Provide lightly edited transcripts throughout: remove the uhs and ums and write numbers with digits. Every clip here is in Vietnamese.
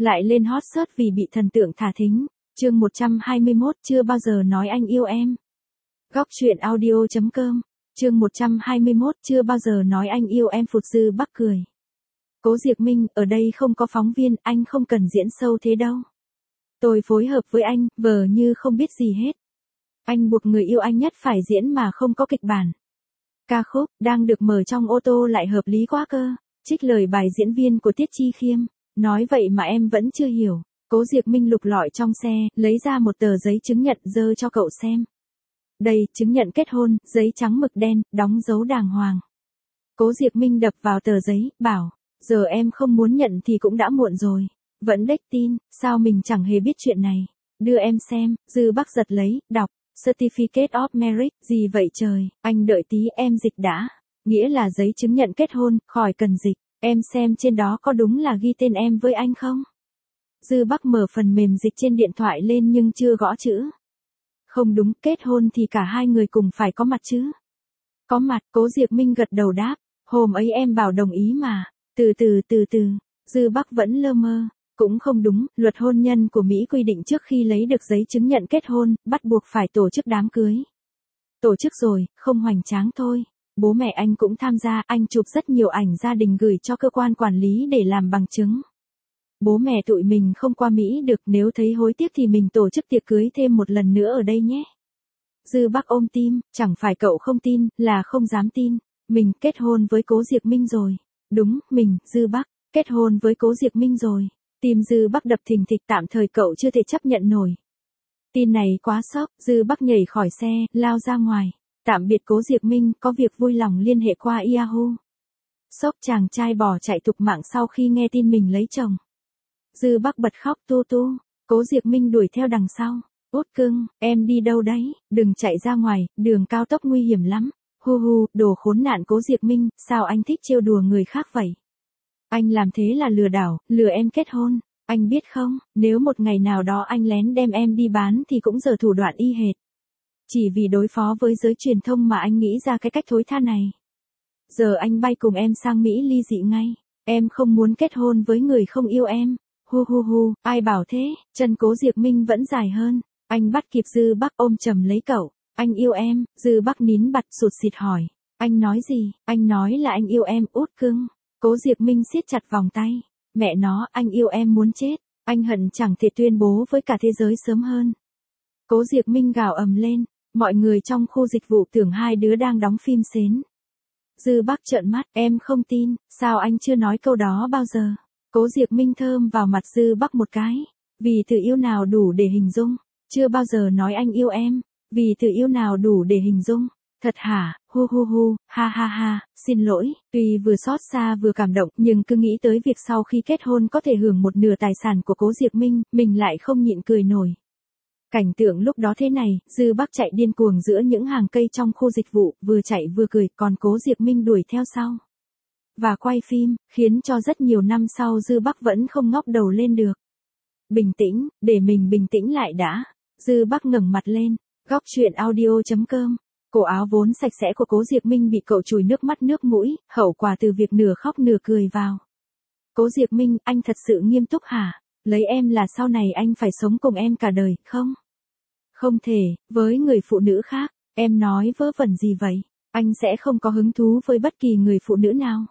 Lại lên hot search vì bị thần tượng thả thính. Chương 121, chưa bao giờ nói anh yêu em. Góc truyện audio.com. Chương 121, chưa bao giờ nói anh yêu em. Phụt Dư Bắc cười. Cố Diệc Minh, ở đây không có phóng viên, anh không cần diễn sâu thế đâu. Tôi phối hợp với anh, vờ như không biết gì hết. Anh buộc người yêu anh nhất phải diễn mà không có kịch bản. Ca khúc, đang được mở trong ô tô lại hợp lý quá cơ. Trích lời bài diễn viên của Tiết Chi Khiêm. Nói vậy mà em vẫn chưa hiểu. Cố Diệc Minh lục lọi trong xe, lấy ra một tờ giấy chứng nhận giơ cho cậu xem. Đây, chứng nhận kết hôn, giấy trắng mực đen, đóng dấu đàng hoàng. Cố Diệc Minh đập vào tờ giấy, bảo, giờ em không muốn nhận thì cũng đã muộn rồi. Vẫn đếch tin, sao mình chẳng hề biết chuyện này. Đưa em xem. Dư Bắc giật lấy, đọc, Certificate of Marriage, gì vậy trời, anh đợi tí em dịch đã. Nghĩa là giấy chứng nhận kết hôn, khỏi cần dịch. Em xem trên đó có đúng là ghi tên em với anh không? Dư Bắc mở phần mềm dịch trên điện thoại lên nhưng chưa gõ chữ. Không đúng, kết hôn thì cả hai người cùng phải có mặt chứ. Có mặt, Cố Diệc Minh gật đầu đáp. Hôm ấy em bảo đồng ý mà. Từ từ. Dư Bắc vẫn lơ mơ. Cũng không đúng, luật hôn nhân của Mỹ quy định trước khi lấy được giấy chứng nhận kết hôn, bắt buộc phải tổ chức đám cưới. Tổ chức rồi, không hoành tráng thôi. Bố mẹ anh cũng tham gia, anh chụp rất nhiều ảnh gia đình gửi cho cơ quan quản lý để làm bằng chứng. Bố mẹ tụi mình không qua Mỹ được, nếu thấy hối tiếc thì mình tổ chức tiệc cưới thêm một lần nữa ở đây nhé. Dư Bắc ôm tim, chẳng phải cậu không tin, là không dám tin. Mình kết hôn với Cố Diệc Minh rồi. Đúng, mình, Dư Bắc, kết hôn với Cố Diệc Minh rồi. Tim Dư Bắc đập thình thịch, tạm thời cậu chưa thể chấp nhận nổi. Tin này quá sốc, Dư Bắc nhảy khỏi xe, lao ra ngoài. Tạm biệt Cố Diệc Minh, có việc vui lòng liên hệ qua Yahoo. Sốc, chàng trai bỏ chạy tục mạng sau khi nghe tin mình lấy chồng. Dư Bắc bật khóc tu. Cố Diệc Minh đuổi theo đằng sau. Út cưng, em đi đâu đấy, đừng chạy ra ngoài, đường cao tốc nguy hiểm lắm. Hu, đồ khốn nạn. Cố Diệc Minh, sao anh thích trêu đùa người khác vậy? Anh làm thế là lừa đảo, lừa em kết hôn. Anh biết không, nếu một ngày nào đó anh lén đem em đi bán thì cũng giở thủ đoạn y hệt. Chỉ vì đối phó với giới truyền thông mà anh nghĩ ra cái cách thối tha này. Giờ anh bay cùng em sang Mỹ ly dị ngay. Em không muốn kết hôn với người không yêu em. Hu, ai bảo thế, chân Cố Diệc Minh vẫn dài hơn. Anh bắt kịp Dư Bắc ôm chầm lấy cậu. Anh yêu em. Dư Bắc nín bặt sụt sịt hỏi. Anh nói gì? Anh nói là anh yêu em, út cưng. Cố Diệc Minh siết chặt vòng tay. Mẹ nó, anh yêu em muốn chết. Anh hận chẳng thể tuyên bố với cả thế giới sớm hơn. Cố Diệc Minh gào ầm lên. Mọi người trong khu dịch vụ tưởng hai đứa đang đóng phim xến. Dư Bắc trợn mắt, em không tin, sao anh chưa nói câu đó bao giờ? Cố Diệc Minh thơm vào mặt Dư Bắc một cái. Vì từ yêu nào đủ để hình dung? Chưa bao giờ nói anh yêu em. Vì từ yêu nào đủ để hình dung? Thật hả? Hu, ha, xin lỗi. Tuy vừa xót xa vừa cảm động, nhưng cứ nghĩ tới việc sau khi kết hôn có thể hưởng một nửa tài sản của Cố Diệc Minh, mình lại không nhịn cười nổi. Cảnh tượng lúc đó thế này, Dư Bắc chạy điên cuồng giữa những hàng cây trong khu dịch vụ, vừa chạy vừa cười, còn Cố Diệc Minh đuổi theo sau. Và quay phim, khiến cho rất nhiều năm sau Dư Bắc vẫn không ngóc đầu lên được. Bình tĩnh, để mình bình tĩnh lại đã. Dư Bắc ngẩng mặt lên. Góc truyện audio.com. Cổ áo vốn sạch sẽ của Cố Diệc Minh bị cậu chùi nước mắt nước mũi, hậu quả từ việc nửa khóc nửa cười vào. Cố Diệc Minh, anh thật sự nghiêm túc hả? Lấy em là sau này anh phải sống cùng em cả đời, không? Không thể, với người phụ nữ khác, em nói vớ vẩn gì vậy? Anh sẽ không có hứng thú với bất kỳ người phụ nữ nào.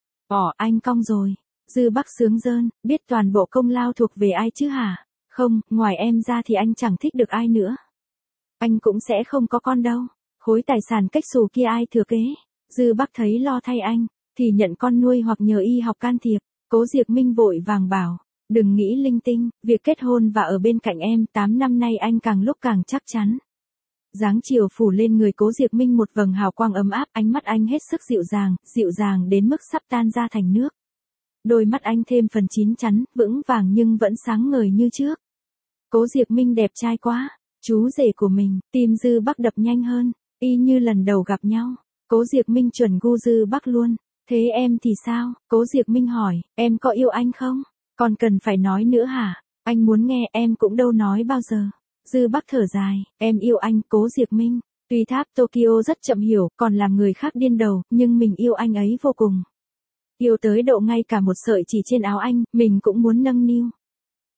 Anh cong rồi. Dư Bắc sướng rơn, biết toàn bộ công lao thuộc về ai chứ hả? Không, ngoài em ra thì anh chẳng thích được ai nữa. Anh cũng sẽ không có con đâu. Khối tài sản cách xù kia ai thừa kế? Dư Bắc thấy lo thay anh, thì nhận con nuôi hoặc nhờ y học can thiệp. Cố Diệc Minh vội vàng bảo, đừng nghĩ linh tinh, việc kết hôn và ở bên cạnh em 8 năm nay anh càng lúc càng chắc chắn. Dáng chiều phủ lên người Cố Diệc Minh một vầng hào quang ấm áp, ánh mắt anh hết sức dịu dàng đến mức sắp tan ra thành nước. Đôi mắt anh thêm phần chín chắn, vững vàng nhưng vẫn sáng ngời như trước. Cố Diệc Minh đẹp trai quá, chú rể của mình. Tim Dư Bắc đập nhanh hơn, y như lần đầu gặp nhau. Cố Diệc Minh chuẩn gu Dư Bắc luôn. Thế em thì sao? Cố Diệc Minh hỏi, em có yêu anh không? Còn cần phải nói nữa hả? Anh muốn nghe, em cũng đâu nói bao giờ. Dư Bắc thở dài, em yêu anh. Cố Diệc Minh, tuy tháp Tokyo rất chậm hiểu, còn làm người khác điên đầu, nhưng mình yêu anh ấy vô cùng. Yêu tới độ ngay cả một sợi chỉ trên áo anh, mình cũng muốn nâng niu.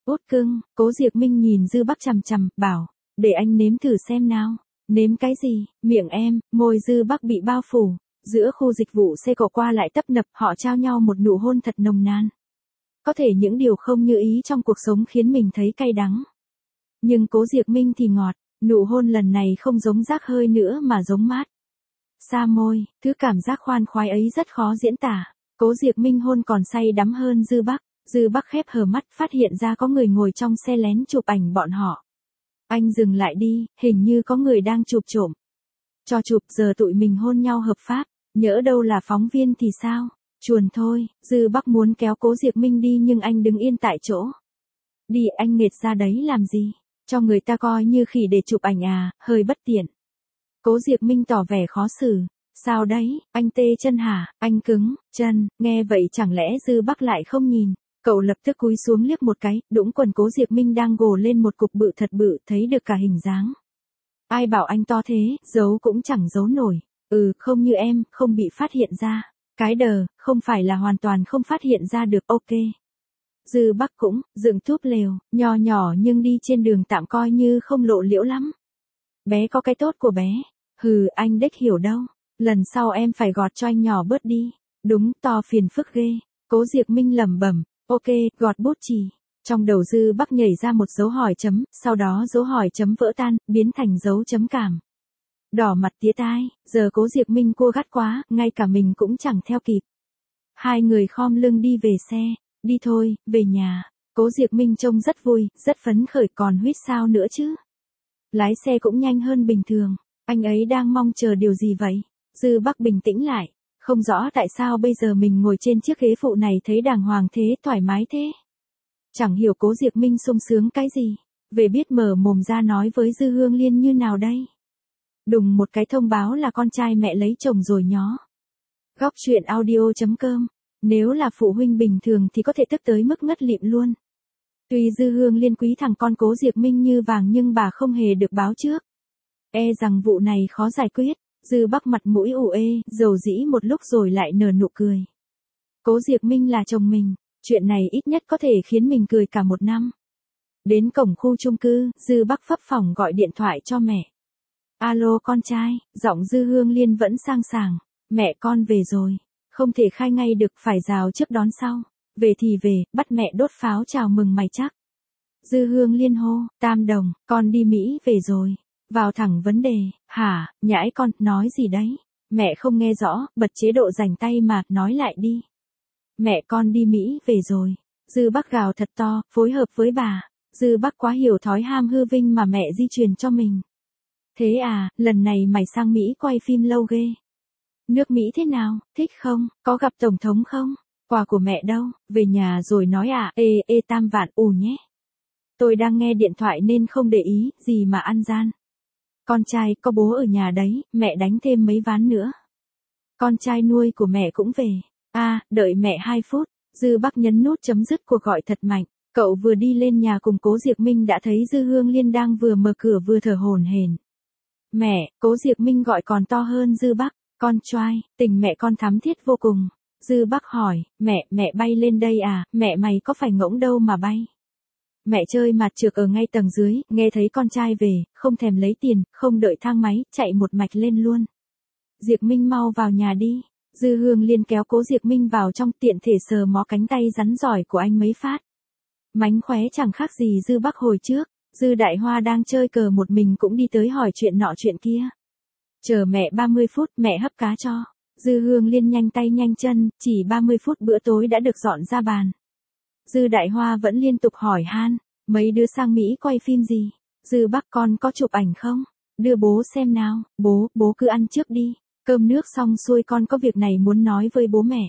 Út cưng, Cố Diệc Minh nhìn Dư Bắc chằm chằm, bảo, để anh nếm thử xem nào. Nếm cái gì? Miệng em, môi Dư Bắc bị bao phủ. Giữa khu dịch vụ xe cộ qua lại tấp nập, họ trao nhau một nụ hôn thật nồng nàn. Có thể những điều không như ý trong cuộc sống khiến mình thấy cay đắng. Nhưng Cố Diệc Minh thì ngọt, nụ hôn lần này không giống rác hơi nữa mà giống mát. Xa môi, thứ cảm giác khoan khoái ấy rất khó diễn tả. Cố Diệc Minh hôn còn say đắm hơn Dư Bắc. Dư Bắc khép hờ mắt, phát hiện ra có người ngồi trong xe lén chụp ảnh bọn họ. Anh dừng lại đi, hình như có người đang chụp trộm. Cho chụp, giờ tụi mình hôn nhau hợp pháp, nhỡ đâu là phóng viên thì sao? Chuồn thôi. Dư Bắc muốn kéo Cố Diệc Minh đi nhưng anh đứng yên tại chỗ. Đi, anh nghệt ra đấy làm gì? Cho người ta coi như khỉ để chụp ảnh à, hơi bất tiện. Cố Diệc Minh tỏ vẻ khó xử. Sao đấy, anh tê chân hả? Anh cứng chân. Nghe vậy chẳng lẽ Dư Bắc lại không nhìn? Cậu lập tức cúi xuống liếc một cái, đũng quần Cố Diệc Minh đang gồ lên một cục bự thật bự, thấy được cả hình dáng. Ai bảo anh to thế, giấu cũng chẳng giấu nổi. Không như em, không bị phát hiện ra. Cái đờ, không phải là hoàn toàn không phát hiện ra được, ok. Dư Bắc cũng, dựng túp lều, nhỏ nhỏ nhưng đi trên đường tạm coi như không lộ liễu lắm. Bé có cái tốt của bé. Anh đếch hiểu đâu. Lần sau em phải gọt cho anh nhỏ bớt đi. Đúng, to phiền phức ghê. Cố Diệc Minh lẩm bẩm. Ok, gọt bút chì. Trong đầu Dư Bắc nhảy ra một dấu hỏi chấm, sau đó dấu hỏi chấm vỡ tan, biến thành dấu chấm cảm. Đỏ mặt tía tai, giờ Cố Diệc Minh cua gắt quá, ngay cả mình cũng chẳng theo kịp. Hai người khom lưng đi về xe, đi thôi, về nhà. Cố Diệc Minh trông rất vui, rất phấn khởi, còn huýt sao nữa chứ. Lái xe cũng nhanh hơn bình thường, anh ấy đang mong chờ điều gì vậy? Dư Bắc bình tĩnh lại, không rõ tại sao bây giờ mình ngồi trên chiếc ghế phụ này thấy đàng hoàng thế, thoải mái thế. Chẳng hiểu Cố Diệc Minh sung sướng cái gì, về biết mở mồm ra nói với Dư Hương Liên như nào đây. Đùng một cái thông báo là con trai mẹ lấy chồng rồi nhó. Góc truyện audio.com. Nếu là phụ huynh bình thường thì có thể tức tới mức ngất lịm luôn. Tuy Dư Hương Liên quý thằng con Cố Diệc Minh như vàng nhưng bà không hề được báo trước. Rằng vụ này khó giải quyết. Dư Bắc mặt mũi ủ ê, dầu dĩ một lúc rồi lại nở nụ cười. Cố Diệc Minh là chồng mình, chuyện này ít nhất có thể khiến mình cười cả một năm. Đến cổng khu chung cư, Dư Bắc phấp phỏng gọi điện thoại cho mẹ. Alo con trai, giọng Dư Hương Liên vẫn sang sảng. Mẹ con về rồi, không thể khai ngay được, phải rào trước đón sau. Về thì về, bắt mẹ đốt pháo chào mừng mày chắc. Dư Hương Liên hô, Tam Đồng, con đi Mỹ về rồi. Vào thẳng vấn đề, hả, nhãi con, nói gì đấy? Mẹ không nghe rõ, bật chế độ rảnh tay mà, nói lại đi. Mẹ con đi Mỹ về rồi. Dư Bắc gào thật to, phối hợp với bà. Dư Bắc quá hiểu thói ham hư vinh mà mẹ di truyền cho mình. Thế à, lần này mày sang Mỹ quay phim lâu ghê. Nước Mỹ thế nào, thích không, có gặp Tổng thống không? Quà của mẹ đâu, về nhà rồi nói à, Tam Vạn nhé. Tôi đang nghe điện thoại nên không để ý, gì mà ăn gian. Con trai, có bố ở nhà đấy, mẹ đánh thêm mấy ván nữa. Con trai nuôi của mẹ cũng về. Đợi mẹ 2 phút. Dư Bắc nhấn nút chấm dứt cuộc gọi thật mạnh. Cậu vừa đi lên nhà cùng Cố Diệc Minh đã thấy Dư Hương Liên đang vừa mở cửa vừa thở hổn hển. Mẹ, Cố Diệc Minh gọi còn to hơn Dư Bắc. Con trai, tình mẹ con thắm thiết vô cùng. Dư Bắc hỏi, mẹ bay lên đây à, mẹ mày có phải ngỗng đâu mà bay. Mẹ chơi mặt trược ở ngay tầng dưới, nghe thấy con trai về, không thèm lấy tiền, không đợi thang máy, chạy một mạch lên luôn. Diệc Minh mau vào nhà đi. Dư Hương Liên kéo Cố Diệc Minh vào trong, tiện thể sờ mó cánh tay rắn giỏi của anh mấy phát. Mánh khóe chẳng khác gì Dư Bắc hồi trước. Dư Đại Hoa đang chơi cờ một mình cũng đi tới hỏi chuyện nọ chuyện kia. Chờ mẹ 30 phút, mẹ hấp cá cho. Dư Hương Liên nhanh tay nhanh chân, chỉ 30 phút bữa tối đã được dọn ra bàn. Dư Đại Hoa vẫn liên tục hỏi han, mấy đứa sang Mỹ quay phim gì? Dư Bắc con có chụp ảnh không? Đưa bố xem nào, bố cứ ăn trước đi. Cơm nước xong xuôi con có việc này muốn nói với bố mẹ.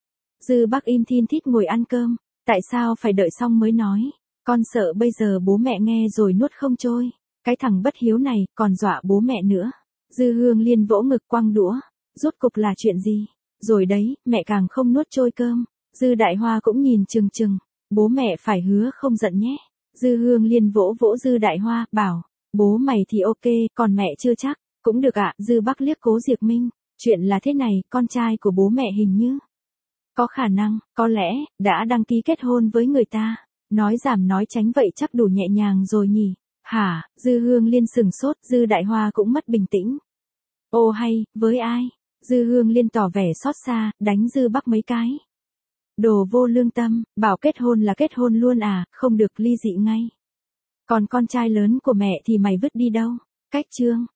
Dư Bắc im thin thít ngồi ăn cơm, tại sao phải đợi xong mới nói? Con sợ bây giờ bố mẹ nghe rồi nuốt không trôi. Cái thằng bất hiếu này, còn dọa bố mẹ nữa. Dư Hương Liên vỗ ngực quăng đũa, rốt cục là chuyện gì? Rồi đấy, mẹ càng không nuốt trôi cơm. Dư Đại Hoa cũng nhìn chừng chừng, bố mẹ phải hứa không giận nhé. Dư Hương Liên vỗ vỗ Dư Đại Hoa, bảo, bố mày thì ok, còn mẹ chưa chắc. Cũng được ạ. Dư Bắc liếc Cố Diệc Minh, chuyện là thế này, con trai của bố mẹ hình như có khả năng, có lẽ, đã đăng ký kết hôn với người ta. Nói giảm nói tránh vậy chắc đủ nhẹ nhàng rồi nhỉ. Hả, Dư Hương Liên sừng sốt, Dư Đại Hoa cũng mất bình tĩnh. Ô hay, với ai? Dư Hương Liên tỏ vẻ xót xa, đánh Dư Bắc mấy cái. Đồ vô lương tâm, bảo kết hôn là kết hôn luôn à, không được ly dị ngay. Còn con trai lớn của mẹ thì mày vứt đi đâu? Cách chương.